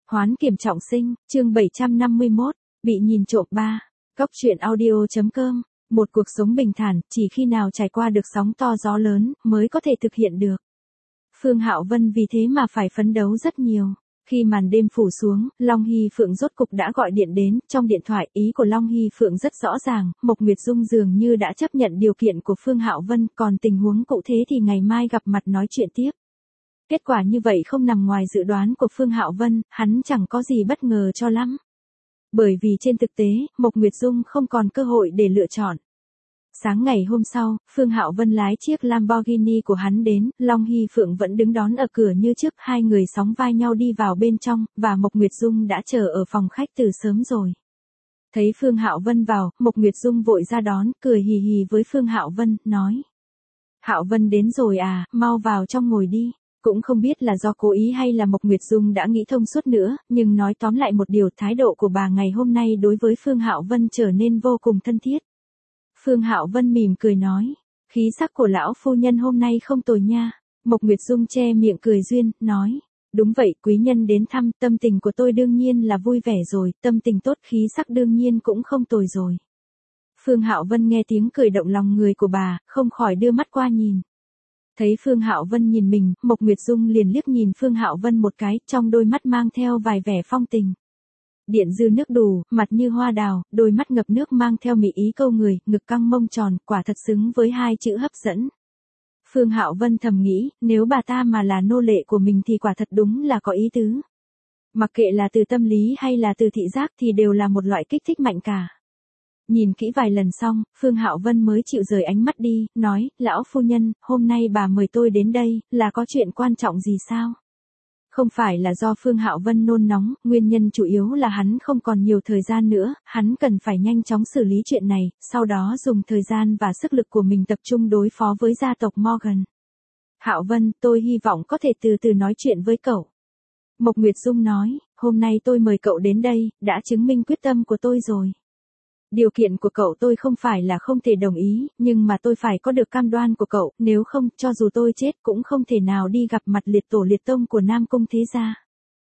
Hoán kiểm trọng sinh, chương 751, bị nhìn trộm 3. Cóc truyện audio.com. Một cuộc sống bình thản, chỉ khi nào trải qua được sóng to gió lớn, mới có thể thực hiện được. Phương Hạo Vân vì thế mà phải phấn đấu rất nhiều. Khi màn đêm phủ xuống, Long Hy Phượng rốt cục đã gọi điện đến, trong điện thoại ý của Long Hy Phượng rất rõ ràng, Mộc Nguyệt Dung dường như đã chấp nhận điều kiện của Phương Hạo Vân, còn tình huống cụ thể thì ngày mai gặp mặt nói chuyện tiếp. Kết quả như vậy không nằm ngoài dự đoán của Phương Hạo Vân, hắn chẳng có gì bất ngờ cho lắm. Bởi vì trên thực tế, Mộc Nguyệt Dung không còn cơ hội để lựa chọn. Sáng ngày hôm sau, Phương Hạo Vân lái chiếc Lamborghini của hắn đến, Long Hy Phượng vẫn đứng đón ở cửa như trước, hai người sóng vai nhau đi vào bên trong, và Mộc Nguyệt Dung đã chờ ở phòng khách từ sớm rồi. Thấy Phương Hạo Vân vào, Mộc Nguyệt Dung vội ra đón, cười hì hì với Phương Hạo Vân, nói: Hạo Vân đến rồi à, mau vào trong ngồi đi. Cũng không biết là do cố ý hay là Mộc Nguyệt Dung đã nghĩ thông suốt nữa, nhưng nói tóm lại một điều, thái độ của bà ngày hôm nay đối với Phương Hạo Vân trở nên vô cùng thân thiết. Phương Hạo Vân mỉm cười nói: khí sắc của lão phu nhân hôm nay không tồi nha. Mộc Nguyệt Dung che miệng cười duyên, nói: đúng vậy, quý nhân đến thăm, tâm tình của tôi đương nhiên là vui vẻ rồi, tâm tình tốt khí sắc đương nhiên cũng không tồi rồi. Phương Hạo Vân nghe tiếng cười động lòng người của bà, không khỏi đưa mắt qua nhìn. Thấy Phương Hạo Vân nhìn mình, Mộc Nguyệt Dung liền liếc nhìn Phương Hạo Vân một cái, trong đôi mắt mang theo vài vẻ phong tình. Điện dư nước đủ, mặt như hoa đào, đôi mắt ngập nước mang theo mị ý câu người, ngực căng mông tròn, quả thật xứng với hai chữ hấp dẫn. Phương Hạo Vân thầm nghĩ, nếu bà ta mà là nô lệ của mình thì quả thật đúng là có ý tứ. Mặc kệ là từ tâm lý hay là từ thị giác thì đều là một loại kích thích mạnh cả. Nhìn kỹ vài lần xong, Phương Hạo Vân mới chịu rời ánh mắt đi, nói: lão phu nhân, hôm nay bà mời tôi đến đây, là có chuyện quan trọng gì sao? Không phải là do Phương Hạo Vân nôn nóng, nguyên nhân chủ yếu là hắn không còn nhiều thời gian nữa, hắn cần phải nhanh chóng xử lý chuyện này, sau đó dùng thời gian và sức lực của mình tập trung đối phó với gia tộc Morgan. Hạo Vân, tôi hy vọng có thể từ từ nói chuyện với cậu. Mộc Nguyệt Dung nói: hôm nay tôi mời cậu đến đây, đã chứng minh quyết tâm của tôi rồi. Điều kiện của cậu tôi không phải là không thể đồng ý, nhưng mà tôi phải có được cam đoan của cậu, nếu không, cho dù tôi chết cũng không thể nào đi gặp mặt liệt tổ liệt tông của Nam Cung thế gia.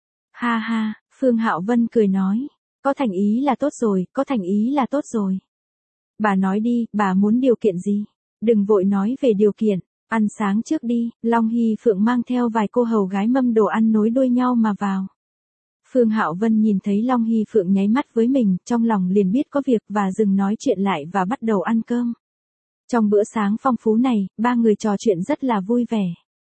Ha ha, Phương Hạo Vân cười nói: có thành ý là tốt rồi, có thành ý là tốt rồi. Bà nói đi, bà muốn điều kiện gì? Đừng vội nói về điều kiện, ăn sáng trước đi. Long Hy Phượng mang theo vài cô hầu gái mâm đồ ăn nối đuôi nhau mà vào. Phương Hạo Vân nhìn thấy Long Hy Phượng nháy mắt với mình, trong lòng liền biết có việc và dừng nói chuyện lại và bắt đầu ăn cơm. Trong bữa sáng phong phú này, ba người trò chuyện rất là vui vẻ.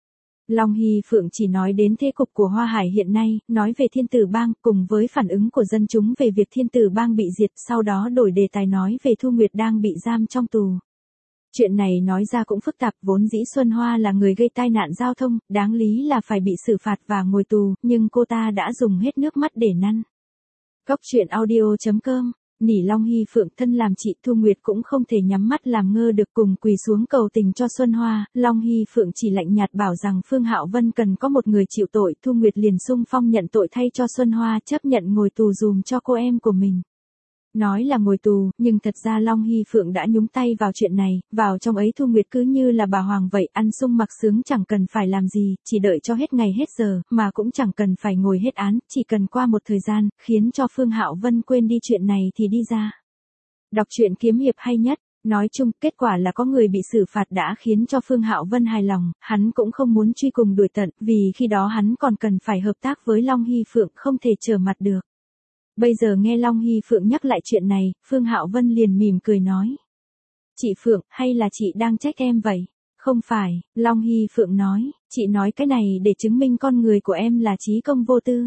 Long Hy Phượng chỉ nói đến thế cục của Hoa Hải hiện nay, nói về Thiên Tử Bang, cùng với phản ứng của dân chúng về việc Thiên Tử Bang bị diệt, sau đó đổi đề tài nói về Thu Nguyệt đang bị giam trong tù. Chuyện này nói ra cũng phức tạp, vốn dĩ Xuân Hoa là người gây tai nạn giao thông, đáng lý là phải bị xử phạt và ngồi tù, nhưng cô ta đã dùng hết nước mắt để năn. Cóc truyện audio.com. Nỉ Long Hy Phượng, thân làm chị Thu Nguyệt cũng không thể nhắm mắt làm ngơ được, cùng quỳ xuống cầu tình cho Xuân Hoa. Long Hy Phượng chỉ lạnh nhạt bảo rằng Phương Hạo Vân cần có một người chịu tội, Thu Nguyệt liền xung phong nhận tội thay cho Xuân Hoa, chấp nhận ngồi tù dùm cho cô em của mình. Nói là ngồi tù, nhưng thật ra Long Hy Phượng đã nhúng tay vào chuyện này, vào trong ấy Thu Nguyệt cứ như là bà hoàng vậy, ăn sung mặc sướng, chẳng cần phải làm gì, chỉ đợi cho hết ngày hết giờ, mà cũng chẳng cần phải ngồi hết án, chỉ cần qua một thời gian, khiến cho Phương Hạo Vân quên đi chuyện này thì đi ra. Đọc truyện kiếm hiệp hay nhất. Nói chung, kết quả là có người bị xử phạt đã khiến cho Phương Hạo Vân hài lòng, hắn cũng không muốn truy cùng đuổi tận, vì khi đó hắn còn cần phải hợp tác với Long Hy Phượng, không thể trở mặt được. Bây giờ nghe Long Hy Phượng nhắc lại chuyện này, Phương Hạo Vân liền mỉm cười nói: chị Phượng, hay là chị đang trách em vậy? Không phải, Long Hy Phượng nói, chị nói cái này để chứng minh con người của em là trí công vô tư.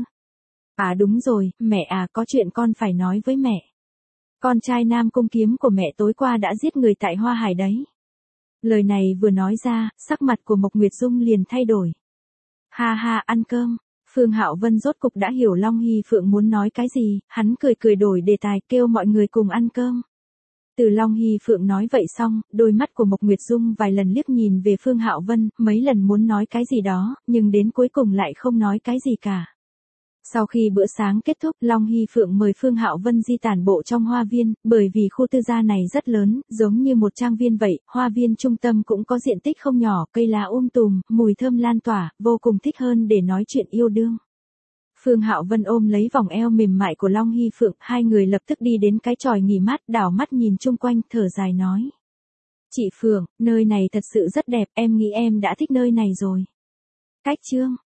À đúng rồi, mẹ à, có chuyện con phải nói với mẹ. Con trai Nam Cung Kiếm của mẹ tối qua đã giết người tại Hoa Hải đấy. Lời này vừa nói ra, sắc mặt của Mộc Nguyệt Dung liền thay đổi. Ha ha, ăn cơm. Phương Hạo Vân rốt cục đã hiểu Long Hy Phượng muốn nói cái gì, hắn cười cười đổi đề tài, kêu mọi người cùng ăn cơm. Từ Long Hy Phượng nói vậy xong, đôi mắt của Mộc Nguyệt Dung vài lần liếc nhìn về Phương Hạo Vân, mấy lần muốn nói cái gì đó, nhưng đến cuối cùng lại không nói cái gì cả. Sau khi bữa sáng kết thúc, Long Hy Phượng mời Phương Hạo Vân di tản bộ trong hoa viên, bởi vì khu tư gia này rất lớn, giống như một trang viên vậy, hoa viên trung tâm cũng có diện tích không nhỏ, cây lá tùm, mùi thơm lan tỏa, vô cùng thích hơn để nói chuyện yêu đương. Phương Hạo Vân ôm lấy vòng eo mềm mại của Long Hy Phượng, hai người lập tức đi đến cái chòi nghỉ mát, đảo mắt nhìn chung quanh, thở dài nói. Chị Phượng, nơi này thật sự rất đẹp, em nghĩ em đã thích nơi này rồi. Cách Chương